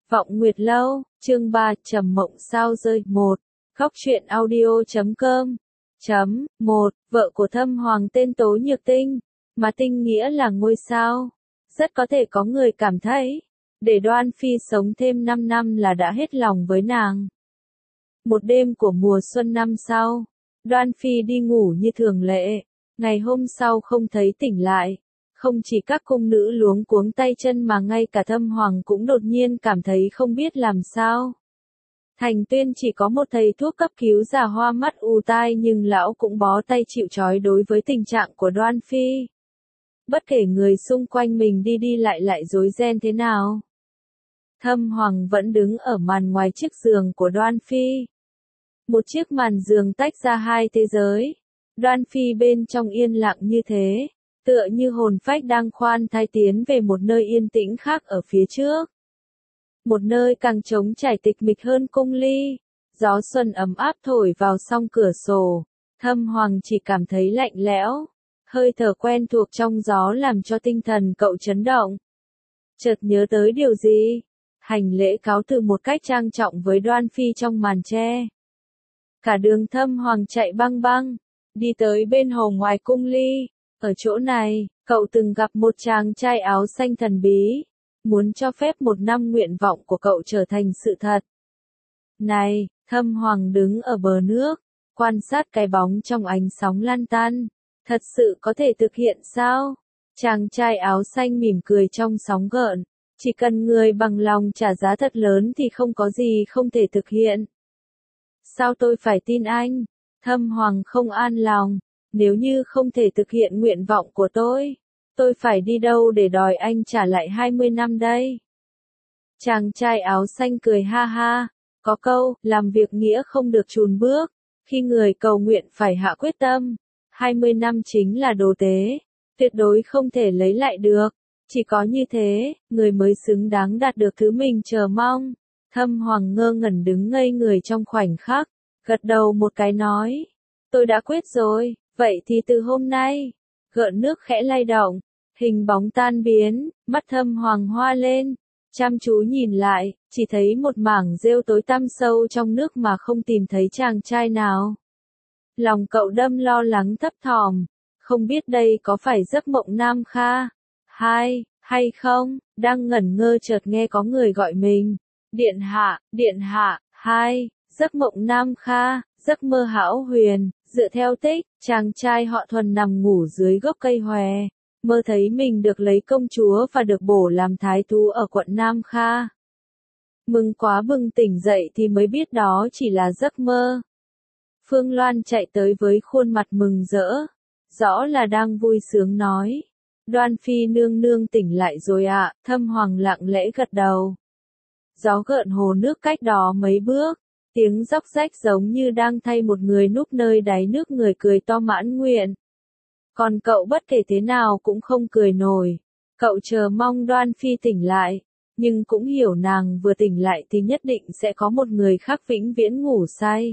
Vọng Nguyệt Lâu, chương 3, Trầm Mộng Sao Rơi 1, Khóc Chuyện Audio.com. 1. Vợ của Thâm Hoàng tên Tố Nhược Tinh, mà Tinh nghĩa là ngôi sao. Rất có thể có người cảm thấy, để Đoan Phi sống thêm 5 năm là đã hết lòng với nàng. Một đêm của mùa xuân năm sau, Đoan Phi đi ngủ như thường lệ, ngày hôm sau không thấy tỉnh lại. Không chỉ các cung nữ luống cuống tay chân mà ngay cả Thâm Hoàng cũng đột nhiên cảm thấy không biết làm sao. Thành Tuyên chỉ có một thầy thuốc cấp cứu già hoa mắt ù tai nhưng lão cũng bó tay chịu trói đối với tình trạng của Đoan Phi. Bất kể người xung quanh mình đi lại rối ren thế nào. Thâm Hoàng vẫn đứng ở màn ngoài chiếc giường của Đoan Phi. Một chiếc màn giường tách ra hai thế giới. Đoan Phi bên trong yên lặng như thế, tựa như hồn phách đang khoan thai tiến về một nơi yên tĩnh khác ở phía trước. Một nơi càng trống trải tịch mịch hơn cung ly. Gió xuân ấm áp thổi vào song cửa sổ. Thâm Hoàng chỉ cảm thấy lạnh lẽo. Hơi thở quen thuộc trong gió làm cho tinh thần cậu chấn động. Chợt nhớ tới điều gì? Hành lễ cáo từ một cách trang trọng với Đoan Phi trong màn tre. Cả đường Thâm Hoàng chạy băng băng, đi tới bên hồ ngoài cung ly. Ở chỗ này, cậu từng gặp một chàng trai áo xanh thần bí, muốn cho phép 1 năm nguyện vọng của cậu trở thành sự thật. Này, Thâm Hoàng đứng ở bờ nước, quan sát cái bóng trong ánh sóng lan tan. Thật sự có thể thực hiện sao? Chàng trai áo xanh mỉm cười trong sóng gợn. Chỉ cần người bằng lòng trả giá thật lớn thì không có gì không thể thực hiện. Sao tôi phải tin anh? Thâm Hoàng không an lòng. Nếu như không thể thực hiện nguyện vọng của tôi phải đi đâu để đòi anh trả lại 20 năm đây? Chàng trai áo xanh cười ha ha. Có câu, làm việc nghĩa không được chùn bước. Khi người cầu nguyện phải hạ quyết tâm. 20 năm chính là đồ tế. Tuyệt đối không thể lấy lại được. Chỉ có như thế, người mới xứng đáng đạt được thứ mình chờ mong. Thâm Hoàng ngơ ngẩn đứng ngây người trong khoảnh khắc. Gật đầu một cái nói. Tôi đã quyết rồi, vậy thì từ hôm nay. Gợn nước khẽ lay động. Hình bóng tan biến, mắt Thâm Hoàng hoa lên. Chăm chú nhìn lại, chỉ thấy một mảng rêu tối tăm sâu trong nước mà không tìm thấy chàng trai nào. Lòng cậu đâm lo lắng thấp thỏm. Không biết đây có phải giấc mộng Nam Kha? Hay không? Đang ngẩn ngơ chợt nghe có người gọi mình. Điện hạ, giấc mộng Nam Kha, giấc mơ hão huyền. Dựa theo tích, chàng trai họ Thuần nằm ngủ dưới gốc cây hòe. Mơ thấy mình được lấy công chúa và được bổ làm thái thú ở quận Nam Kha. Mừng quá bừng tỉnh dậy thì mới biết đó chỉ là giấc mơ. Phương Loan chạy tới với khuôn mặt mừng rỡ. Rõ là đang vui sướng nói. Đoan Phi nương nương tỉnh lại rồi ạ. Thâm Hoàng lặng lẽ gật đầu. Gió gợn hồ nước cách đó mấy bước. Tiếng róc rách giống như đang thay một người núp nơi đáy nước người cười to mãn nguyện. Còn cậu bất kể thế nào cũng không cười nổi. Cậu chờ mong Đoan Phi tỉnh lại. Nhưng cũng hiểu nàng vừa tỉnh lại thì nhất định sẽ có một người khác vĩnh viễn ngủ say.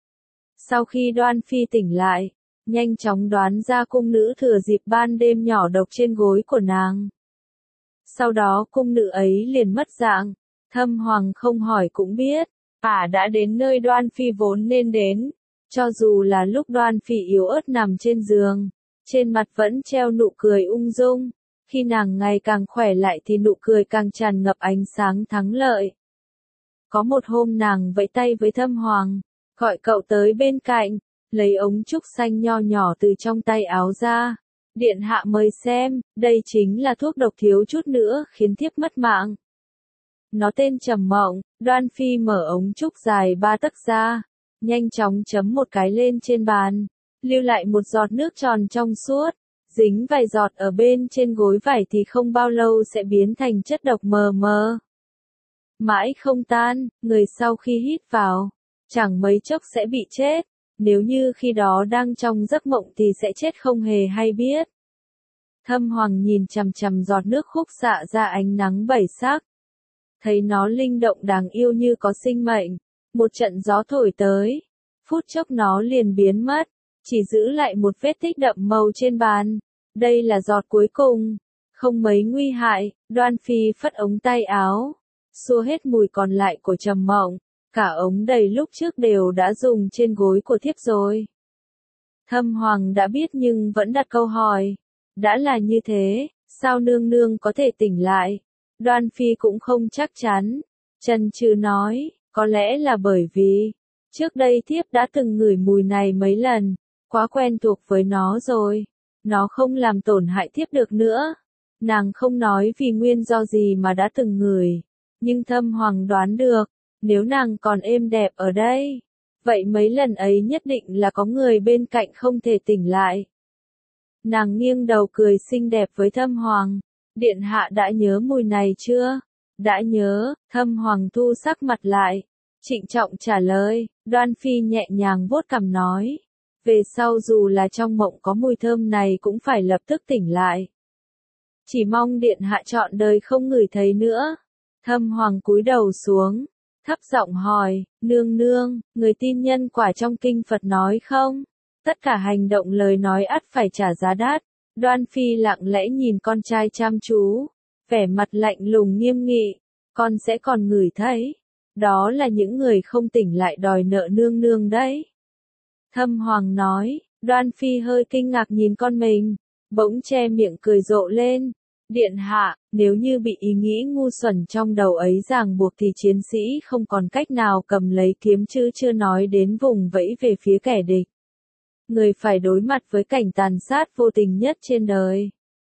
Sau khi Đoan Phi tỉnh lại, nhanh chóng đoán ra cung nữ thừa dịp ban đêm nhỏ độc trên gối của nàng. Sau đó cung nữ ấy liền mất dạng. Thâm Hoàng không hỏi cũng biết. Đã đến nơi Đoan Phi vốn nên đến. Cho dù là lúc Đoan Phi yếu ớt nằm trên giường, trên mặt vẫn treo nụ cười ung dung. Khi nàng ngày càng khỏe lại thì nụ cười càng tràn ngập ánh sáng thắng lợi. Có một hôm nàng vẫy tay với Thâm Hoàng, gọi cậu tới bên cạnh, lấy ống trúc xanh nho nhỏ từ trong tay áo ra. Điện hạ mời xem, đây chính là thuốc độc thiếu chút nữa khiến thiếp mất mạng. Nó tên Trầm Mộng. Đoan Phi mở ống trúc dài 3 tấc ra, nhanh chóng chấm một cái lên trên bàn, lưu lại một giọt nước tròn trong suốt, dính vài giọt ở bên trên gối vải thì không bao lâu sẽ biến thành chất độc mờ mờ. Mãi không tan, người sau khi hít vào, chẳng mấy chốc sẽ bị chết, nếu như khi đó đang trong giấc mộng thì sẽ chết không hề hay biết. Thâm Hoàng nhìn chằm chằm giọt nước khúc xạ ra ánh nắng bảy sắc. Thấy nó linh động đáng yêu như có sinh mệnh. Một trận gió thổi tới. Phút chốc nó liền biến mất. Chỉ giữ lại một vết tích đậm màu trên bàn. Đây là giọt cuối cùng. Không mấy nguy hại. Đoan Phi phất ống tay áo. xua hết mùi còn lại của Trầm Mộng, cả ống đầy lúc trước đều đã dùng trên gối của thiếp rồi. Thâm Hoàng đã biết nhưng vẫn đặt câu hỏi, đã là như thế, sao nương nương có thể tỉnh lại? Đoan Phi cũng không chắc chắn, chần chừ nói, có lẽ là bởi vì, trước đây thiếp đã từng ngửi mùi này mấy lần, quá quen thuộc với nó rồi, nó không làm tổn hại thiếp được nữa. Nàng không nói vì nguyên do gì mà đã từng ngửi, nhưng Thâm Hoàng đoán được, nếu nàng còn êm đẹp ở đây, vậy mấy lần ấy nhất định là có người bên cạnh không thể tỉnh lại. Nàng nghiêng đầu cười xinh đẹp với Thâm Hoàng, điện hạ đã nhớ mùi này chưa? Đã nhớ, Thâm Hoàng thu sắc mặt lại, trịnh trọng trả lời, Đoan Phi nhẹ nhàng vuốt cằm nói, về sau dù là trong mộng có mùi thơm này cũng phải lập tức tỉnh lại. Chỉ mong điện hạ trọn đời không ngửi thấy nữa. Thâm Hoàng cúi đầu xuống, thấp giọng hỏi, nương nương, người tin nhân quả trong kinh Phật nói không? Tất cả hành động lời nói ắt phải trả giá đắt. Đoan Phi lặng lẽ nhìn con trai chăm chú, vẻ mặt lạnh lùng nghiêm nghị, con sẽ còn ngửi thấy. Đó là những người không tỉnh lại đòi nợ nương nương đấy. Thâm Hoàng nói, Đoan Phi hơi kinh ngạc nhìn con mình, bỗng che miệng cười rộ lên. Điện hạ, nếu như bị ý nghĩ ngu xuẩn trong đầu ấy ràng buộc thì chiến sĩ không còn cách nào cầm lấy kiếm chứ chưa nói đến vùng vẫy về phía kẻ địch. Người phải đối mặt với cảnh tàn sát vô tình nhất trên đời.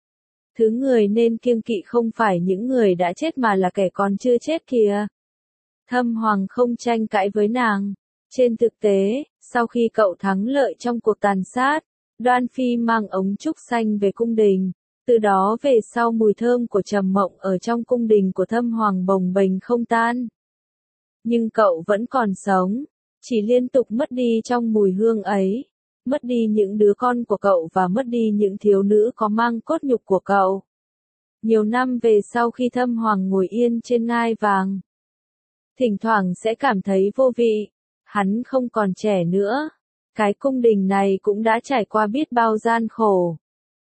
Thứ người nên kiêng kỵ không phải những người đã chết mà là kẻ còn chưa chết kìa. Thâm Hoàng không tranh cãi với nàng. Trên thực tế, sau khi cậu thắng lợi trong cuộc tàn sát, Đoan Phi mang ống trúc xanh về cung đình. Từ đó về sau mùi thơm của Trầm Mộng ở trong cung đình của Thâm Hoàng bồng bềnh không tan. Nhưng cậu vẫn còn sống, chỉ liên tục mất đi trong mùi hương ấy, mất đi những đứa con của cậu và mất đi những thiếu nữ có mang cốt nhục của cậu. Nhiều năm về sau khi Thâm Hoàng ngồi yên trên ngai vàng, thỉnh thoảng sẽ cảm thấy vô vị, hắn không còn trẻ nữa, cái cung đình này cũng đã trải qua biết bao gian khổ.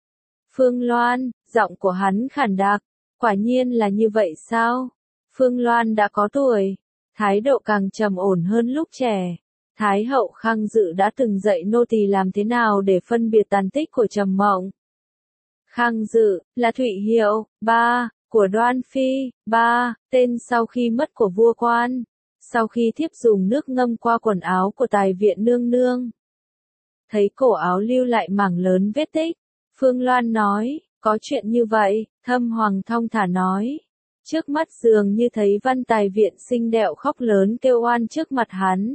Phương Loan, giọng của hắn khàn đặc, quả nhiên là như vậy sao? Phương Loan đã có tuổi, thái độ càng trầm ổn hơn lúc trẻ. Thái hậu Khang Dự đã từng dạy nô tỳ làm thế nào để phân biệt tàn tích của Trầm Mộng. Khang Dự, là Thụy Hiệu, ba, của Đoan Phi, ba, tên sau khi mất của vua Quan, sau khi thiếp dùng nước ngâm qua quần áo của tài viện nương nương. Thấy cổ áo lưu lại mảng lớn vết tích, Phương Loan nói, có chuyện như vậy, Thâm Hoàng thong thả nói. Trước mắt dường như thấy văn tài viện xinh đẹp khóc lớn kêu oan trước mặt hắn.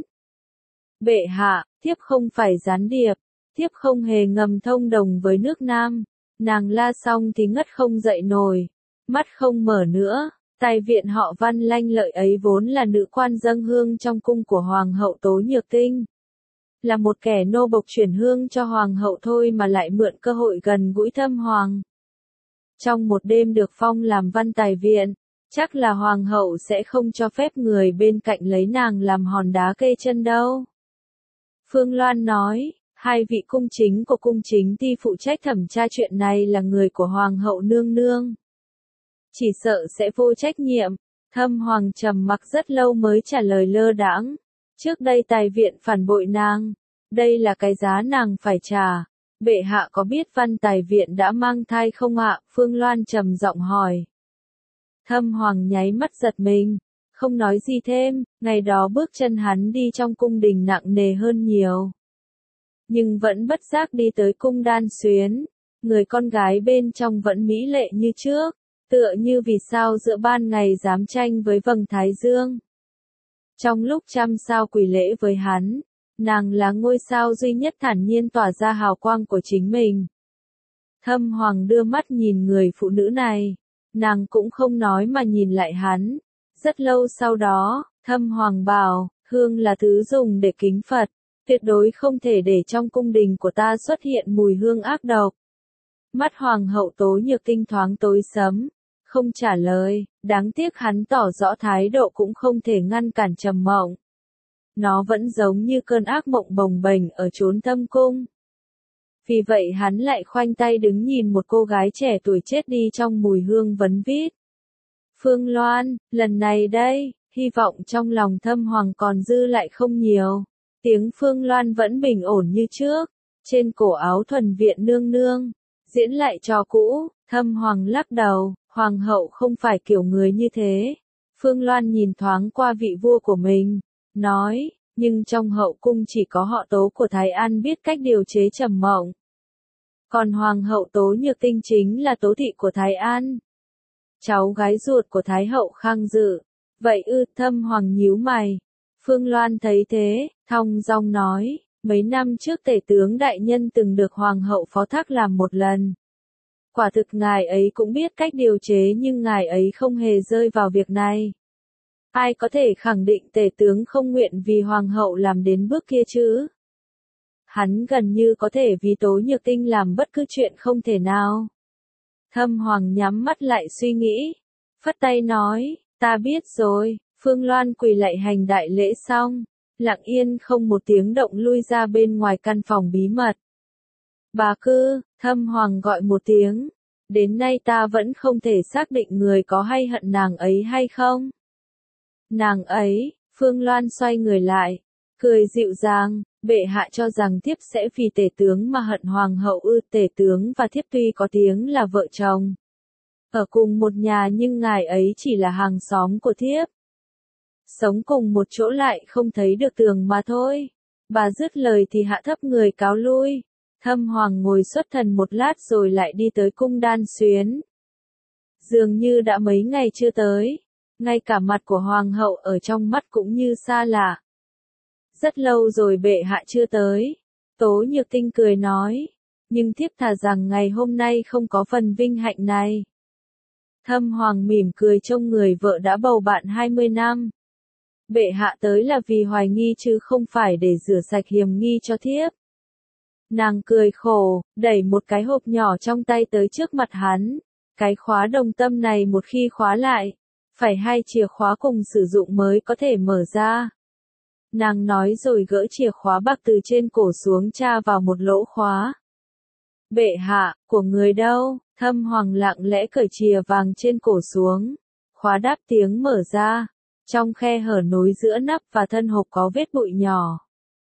Bệ hạ, thiếp không phải gián điệp, thiếp không hề ngầm thông đồng với nước Nam. Nàng la xong thì ngất không dậy nổi, mắt không mở nữa. Tài viện họ Văn lanh lợi ấy vốn là nữ quan dâng hương trong cung của Hoàng hậu Tố Nhược Tinh. Là một kẻ nô bộc chuyển hương cho Hoàng hậu thôi mà lại mượn cơ hội gần gũi Thâm Hoàng. Trong một đêm được phong làm văn tài viện, chắc là Hoàng hậu sẽ không cho phép người bên cạnh lấy nàng làm hòn đá kê chân đâu. Phương Loan nói, hai vị cung chính của cung chính ty phụ trách thẩm tra chuyện này là người của Hoàng hậu nương nương. Chỉ sợ sẽ vô trách nhiệm. Thâm Hoàng trầm mặc rất lâu mới trả lời lơ đãng. Trước đây tài viện phản bội nàng, đây là cái giá nàng phải trả. Bệ hạ có biết văn tài viện đã mang thai không ạ? Phương Loan trầm giọng hỏi. Thâm Hoàng nháy mắt giật mình, không nói gì thêm, ngày đó bước chân hắn đi trong cung đình nặng nề hơn nhiều. Nhưng vẫn bất giác đi tới cung Đan Xuyến, người con gái bên trong vẫn mỹ lệ như trước, tựa như vì sao giữa ban ngày dám tranh với vầng thái dương. Trong lúc trăm sao quỳ lễ với hắn, nàng là ngôi sao duy nhất thản nhiên tỏa ra hào quang của chính mình. Thâm Hoàng đưa mắt nhìn người phụ nữ này, nàng cũng không nói mà nhìn lại hắn. Rất lâu sau đó, Thâm Hoàng bảo, hương là thứ dùng để kính Phật, tuyệt đối không thể để trong cung đình của ta xuất hiện mùi hương ác độc. Mắt Hoàng hậu Tố Nhược Tinh thoáng tối sẫm, không trả lời, đáng tiếc hắn tỏ rõ thái độ cũng không thể ngăn cản Trầm Mộng. Nó vẫn giống như cơn ác mộng bồng bềnh ở chốn thâm cung. Vì vậy hắn lại khoanh tay đứng nhìn một cô gái trẻ tuổi chết đi trong mùi hương vấn vít. Phương Loan, lần này đây, hy vọng trong lòng Thâm Hoàng còn dư lại không nhiều. Tiếng Phương Loan vẫn bình ổn như trước, trên cổ áo thuần viện nương nương, diễn lại trò cũ, Thâm Hoàng lắc đầu, Hoàng hậu không phải kiểu người như thế. Phương Loan nhìn thoáng qua vị vua của mình, nói, nhưng trong hậu cung chỉ có họ Tố của Thái An biết cách điều chế Trầm Mộng. Còn Hoàng hậu Tố Nhược Tinh chính là Tố thị của Thái An, cháu gái ruột của Thái hậu Khang Dự. Vậy ư? Thâm Hoàng nhíu mày. Phương Loan thấy thế, thong dong nói, mấy năm trước tể tướng đại nhân từng được Hoàng hậu phó thác làm một lần. Quả thực ngài ấy cũng biết cách điều chế nhưng ngài ấy không hề rơi vào việc này. Ai có thể khẳng định tể tướng không nguyện vì Hoàng hậu làm đến bước kia chứ? Hắn gần như có thể vì Tố Nhược Tinh làm bất cứ chuyện không thể nào. Thâm Hoàng nhắm mắt lại suy nghĩ, phất tay nói, ta biết rồi. Phương Loan quỳ lạy hành đại lễ xong, lặng yên không một tiếng động lui ra bên ngoài căn phòng bí mật. Bà Cư, Thâm Hoàng gọi một tiếng, đến nay ta vẫn không thể xác định người có hay hận nàng ấy hay không. Nàng ấy, Phương Loan xoay người lại, cười dịu dàng, bệ hạ cho rằng thiếp sẽ vì tể tướng mà hận Hoàng hậu ư? Tể tướng và thiếp tuy có tiếng là vợ chồng, ở cùng một nhà nhưng ngài ấy chỉ là hàng xóm của thiếp. Sống cùng một chỗ lại không thấy được tường mà thôi. Bà dứt lời thì hạ thấp người cáo lui. Thâm Hoàng ngồi xuất thần một lát rồi lại đi tới cung Đan Xuyến. Dường như đã mấy ngày chưa tới, ngay cả mặt của Hoàng hậu ở trong mắt cũng như xa lạ. Rất lâu rồi bệ hạ chưa tới. Tố Nhược Tinh cười nói, nhưng thiếp thà rằng ngày hôm nay không có phần vinh hạnh này. Thâm Hoàng mỉm cười trông người vợ đã bầu bạn 20 năm. Bệ hạ tới là vì hoài nghi chứ không phải để rửa sạch hiềm nghi cho thiếp. Nàng cười khổ, đẩy một cái hộp nhỏ trong tay tới trước mặt hắn. Cái khóa đồng tâm này một khi khóa lại, phải 2 chìa khóa cùng sử dụng mới có thể mở ra. Nàng nói rồi gỡ chìa khóa bạc từ trên cổ xuống tra vào một lỗ khóa. Bệ hạ, của người đâu? Thâm Hoàng lặng lẽ cởi chìa vàng trên cổ xuống. Khóa đáp tiếng mở ra. Trong khe hở nối giữa nắp và thân hộp có vết bụi nhỏ.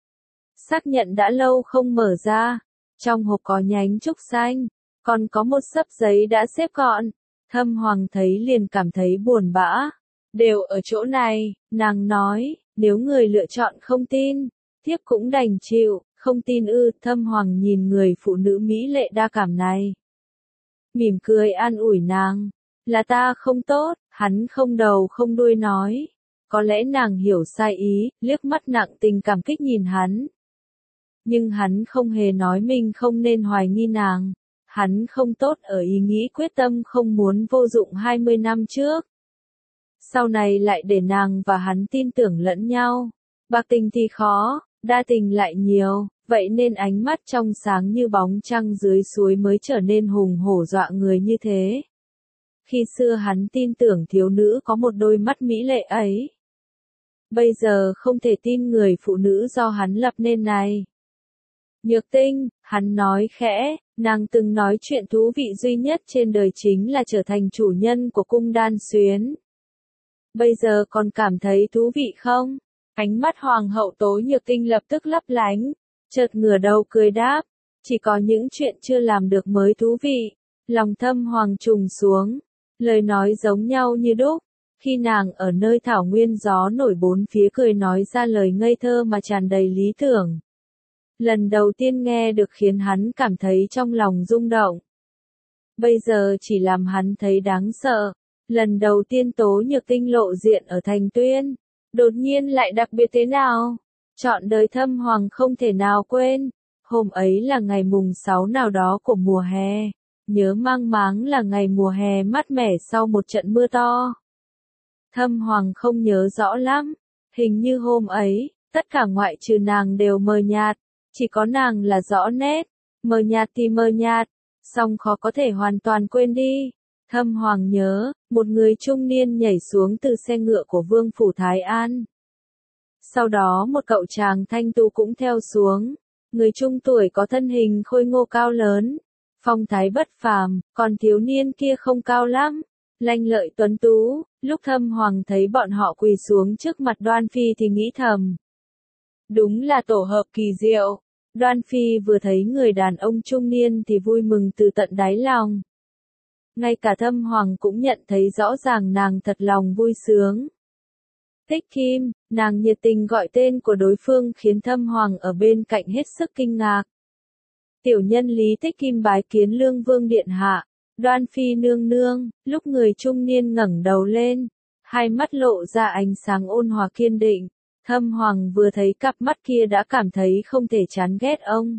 Xác nhận đã lâu không mở ra. Trong hộp có nhánh trúc xanh, còn có một xấp giấy đã xếp gọn. Thâm Hoàng thấy liền cảm thấy buồn bã. Đều ở chỗ này, nàng nói, nếu người lựa chọn không tin, thiếp cũng đành chịu. Không tin ư? Thâm Hoàng nhìn người phụ nữ mỹ lệ đa cảm này, mỉm cười an ủi nàng. Là ta không tốt, hắn không đầu không đuôi nói. Có lẽ nàng hiểu sai ý, liếc mắt nặng tình cảm kích nhìn hắn. Nhưng hắn không hề nói mình không nên hoài nghi nàng. Hắn không tốt ở ý nghĩ quyết tâm không muốn vô dụng 20 năm trước. Sau này lại để nàng và hắn tin tưởng lẫn nhau. Bạc tình thì khó, đa tình lại nhiều, vậy nên ánh mắt trong sáng như bóng trăng dưới suối mới trở nên hùng hổ dọa người như thế. Khi xưa hắn tin tưởng thiếu nữ có một đôi mắt mỹ lệ ấy. Bây giờ không thể tin người phụ nữ do hắn lập nên này. Nhược Tinh, hắn nói khẽ, nàng từng nói chuyện thú vị duy nhất trên đời chính là trở thành chủ nhân của cung Đan Xuyến. Bây giờ còn cảm thấy thú vị không? Ánh mắt Hoàng hậu Tố Nhược Tinh lập tức lấp lánh, chợt ngửa đầu cười đáp, chỉ có những chuyện chưa làm được mới thú vị. Lòng Thâm Hoàng trùng xuống, lời nói giống nhau như đúc. Khi nàng ở nơi thảo nguyên gió nổi bốn phía cười nói ra lời ngây thơ mà tràn đầy lý tưởng. Lần đầu tiên nghe được khiến hắn cảm thấy trong lòng rung động. Bây giờ chỉ làm hắn thấy đáng sợ. Lần đầu tiên Tố Nhược Tinh lộ diện ở Thành Tuyên, đột nhiên lại đặc biệt thế nào? Trọn đời Thâm Hoàng không thể nào quên. Hôm ấy là ngày mùng 6 nào đó của mùa hè. Nhớ mang máng là ngày mùa hè mát mẻ sau một trận mưa to. Thâm Hoàng không nhớ rõ lắm. Hình như hôm ấy, tất cả ngoại trừ nàng đều mờ nhạt. Chỉ có nàng là rõ nét. Mờ nhạt thì mờ nhạt, song khó có thể hoàn toàn quên đi. Thâm Hoàng nhớ, một người trung niên nhảy xuống từ xe ngựa của Vương phủ Thái An. Sau đó một cậu chàng thanh tú cũng theo xuống. Người trung tuổi có thân hình khôi ngô cao lớn, phong thái bất phàm, còn thiếu niên kia không cao lắm, lanh lợi tuấn tú. Lúc Thâm Hoàng thấy bọn họ quỳ xuống trước mặt Đoan Phi thì nghĩ thầm. Đúng là tổ hợp kỳ diệu. Đoan Phi vừa thấy người đàn ông trung niên thì vui mừng từ tận đáy lòng. Ngay cả Thâm Hoàng cũng nhận thấy rõ ràng nàng thật lòng vui sướng. Tích Kim, nàng nhiệt tình gọi tên của đối phương khiến Thâm Hoàng ở bên cạnh hết sức kinh ngạc. Tiểu nhân Lý Tích Kim bái kiến Lương Vương điện hạ. Đoan Phi nương nương. Lúc người trung niên ngẩng đầu lên, hai mắt lộ ra ánh sáng ôn hòa kiên định. Thâm Hoàng vừa thấy cặp mắt kia đã cảm thấy không thể chán ghét ông.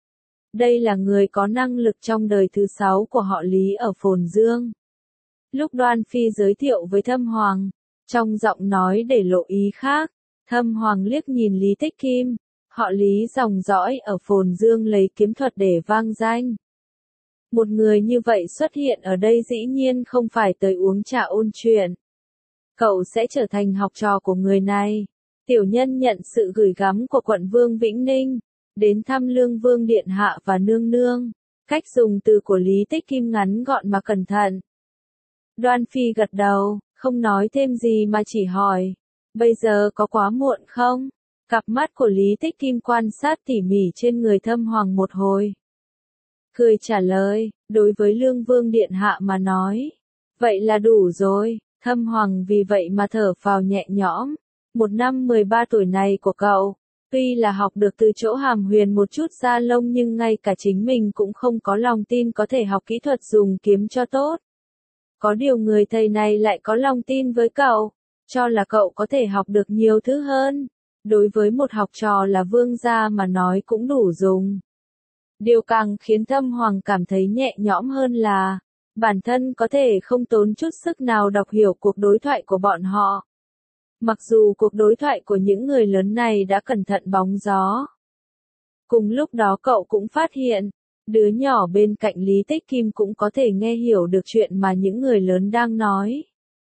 Đây là người có năng lực trong đời thứ 6 của họ Lý ở Phồn Dương. Lúc Đoan Phi giới thiệu với Thâm Hoàng, trong giọng nói để lộ ý khác, Thâm Hoàng liếc nhìn Lý Tích Kim, họ Lý dòng dõi ở Phồn Dương lấy kiếm thuật để vang danh. Một người như vậy xuất hiện ở đây dĩ nhiên không phải tới uống trà ôn chuyện. Cậu sẽ trở thành học trò của người này. Tiểu nhân nhận sự gửi gắm của quận Vương Vĩnh Ninh, đến thăm Lương Vương điện hạ và nương nương. Cách dùng từ của Lý Tích Kim ngắn gọn mà cẩn thận. Đoan Phi gật đầu, không nói thêm gì mà chỉ hỏi, bây giờ có quá muộn không? Cặp mắt của Lý Tích Kim quan sát tỉ mỉ trên người Thâm Hoàng một hồi. Cười trả lời, đối với Lương Vương điện hạ mà nói. Vậy là đủ rồi. Thâm Hoàng vì vậy mà thở phào nhẹ nhõm. Một năm 13 tuổi này của cậu, tuy là học được từ chỗ Hàm Huyền một chút da lông nhưng ngay cả chính mình cũng không có lòng tin có thể học kỹ thuật dùng kiếm cho tốt. Có điều người thầy này lại có lòng tin với cậu, cho là cậu có thể học được nhiều thứ hơn. Đối với một học trò là vương gia mà nói cũng đủ dùng. Điều càng khiến Thâm Hoàng cảm thấy nhẹ nhõm hơn là, bản thân có thể không tốn chút sức nào đọc hiểu cuộc đối thoại của bọn họ. Mặc dù cuộc đối thoại của những người lớn này đã cẩn thận bóng gió. Cùng lúc đó cậu cũng phát hiện, đứa nhỏ bên cạnh Lý Tích Kim cũng có thể nghe hiểu được chuyện mà những người lớn đang nói.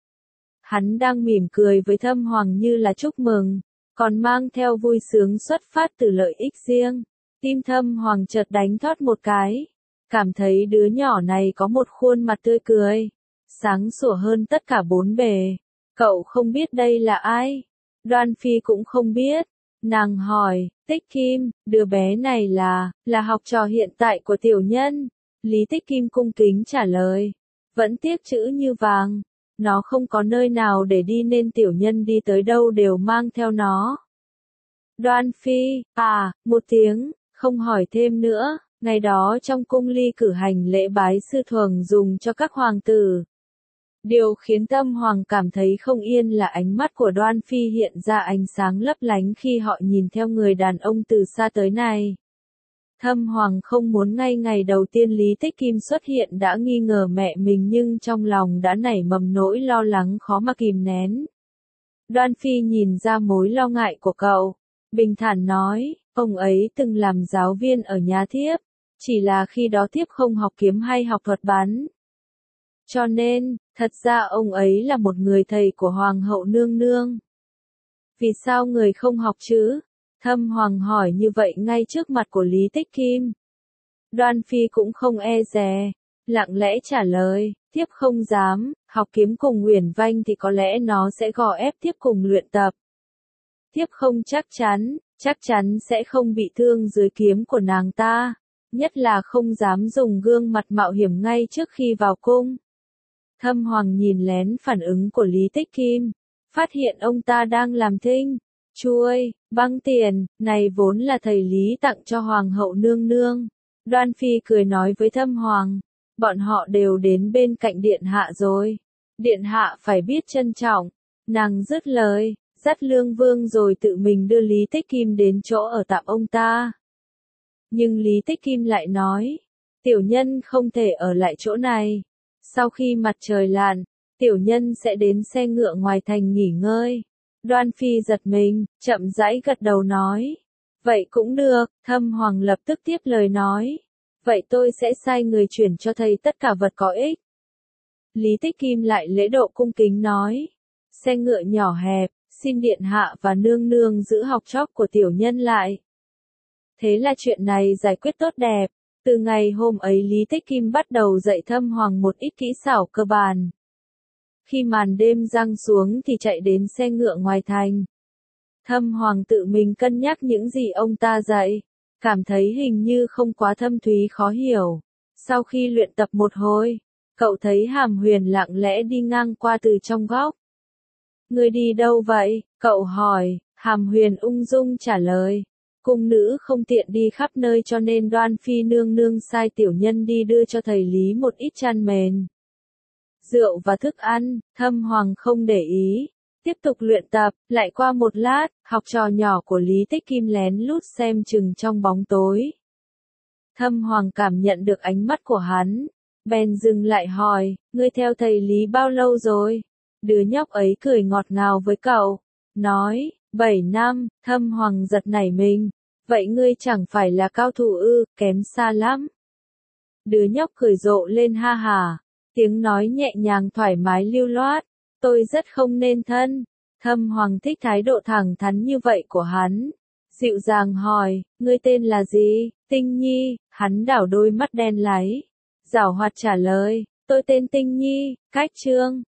Hắn đang mỉm cười với Thâm Hoàng như là chúc mừng, còn mang theo vui sướng xuất phát từ lợi ích riêng. Tim Thâm Hoàng chợt đánh thót một cái, cảm thấy đứa nhỏ này có một khuôn mặt tươi cười, sáng sủa hơn tất cả bốn bề. Cậu không biết đây là ai? Đoan Phi cũng không biết. Nàng hỏi, Tích Kim, đứa bé này là học trò hiện tại của tiểu nhân. Lý Tích Kim cung kính trả lời, vẫn tiếc chữ như vàng. Nó không có nơi nào để đi nên tiểu nhân đi tới đâu đều mang theo nó. Đoan Phi, một tiếng, không hỏi thêm nữa. Ngày đó trong cung ly cử hành lễ bái sư thường dùng cho các hoàng tử. Điều khiến Thâm Hoàng cảm thấy không yên là ánh mắt của Đoan Phi hiện ra ánh sáng lấp lánh khi họ nhìn theo người đàn ông từ xa tới này. Thâm Hoàng không muốn ngay ngày đầu tiên Lý Tích Kim xuất hiện đã nghi ngờ mẹ mình nhưng trong lòng đã nảy mầm nỗi lo lắng khó mà kìm nén. Đoan Phi nhìn ra mối lo ngại của cậu, bình thản nói, ông ấy từng làm giáo viên ở nhà thiếp, chỉ là khi đó thiếp không học kiếm hay học thuật bắn. Cho nên, thật ra ông ấy là một người thầy của Hoàng hậu nương nương. Vì sao người không học chứ? Thâm Hoàng hỏi như vậy ngay trước mặt của Lý Tích Kim. Đoan Phi cũng không e dè, lặng lẽ trả lời, thiếp không dám, học kiếm cùng Uyển Vanh thì có lẽ nó sẽ gò ép thiếp cùng luyện tập. Thiếp không chắc chắn sẽ không bị thương dưới kiếm của nàng ta, nhất là không dám dùng gương mặt mạo hiểm ngay trước khi vào cung. Thâm Hoàng nhìn lén phản ứng của Lý Tích Kim, phát hiện ông ta đang làm thinh, chuôi, băng tiền, này vốn là thầy Lý tặng cho Hoàng hậu nương nương. Đoan Phi cười nói với Thâm Hoàng, bọn họ đều đến bên cạnh Điện Hạ rồi. Điện Hạ phải biết trân trọng. Nàng dứt lời, dắt Lương Vương rồi tự mình đưa Lý Tích Kim đến chỗ ở tạm ông ta. Nhưng Lý Tích Kim lại nói, tiểu nhân không thể ở lại chỗ này. Sau khi mặt trời lặn, tiểu nhân sẽ đến xe ngựa ngoài thành nghỉ ngơi. Đoan Phi giật mình, chậm rãi gật đầu nói. Vậy cũng được, Thâm Hoàng lập tức tiếp lời nói. Vậy tôi sẽ sai người chuyển cho thầy tất cả vật có ích. Lý Tích Kim lại lễ độ cung kính nói. Xe ngựa nhỏ hẹp, xin điện hạ và nương nương giữ học trò của tiểu nhân lại. Thế là chuyện này giải quyết tốt đẹp. Từ ngày hôm ấy Lý Tích Kim bắt đầu dạy Thâm Hoàng một ít kỹ xảo cơ bản. Khi màn đêm giăng xuống thì chạy đến xe ngựa ngoài thành. Thâm Hoàng tự mình cân nhắc những gì ông ta dạy, cảm thấy hình như không quá thâm thúy khó hiểu. Sau khi luyện tập một hồi, cậu thấy Hàm Huyền lặng lẽ đi ngang qua từ trong góc. Ngươi đi đâu vậy? Cậu hỏi. Hàm Huyền ung dung trả lời. Cung nữ không tiện đi khắp nơi cho nên Đoan Phi nương nương sai tiểu nhân đi đưa cho thầy Lý một ít chăn mền, rượu và thức ăn. Thâm Hoàng không để ý, tiếp tục luyện tập. Lại qua một lát, học trò nhỏ của Lý Tích Kim lén lút xem chừng trong bóng tối. Thâm Hoàng cảm nhận được ánh mắt của hắn, bèn dừng lại hỏi, ngươi theo thầy Lý bao lâu rồi? Đứa nhóc ấy cười ngọt ngào với cậu, nói, 7 năm. Thâm Hoàng giật nảy mình, vậy ngươi chẳng phải là cao thủ ư? Kém xa lắm. Đứa nhóc cười rộ lên ha hà, tiếng nói nhẹ nhàng thoải mái lưu loát, tôi rất không nên thân. Thâm Hoàng thích thái độ thẳng thắn như vậy của hắn, dịu dàng hỏi, ngươi tên là gì? Tinh Nhi. Hắn đảo đôi mắt đen láy, giảo hoạt trả lời, tôi tên Tinh Nhi. Cách chương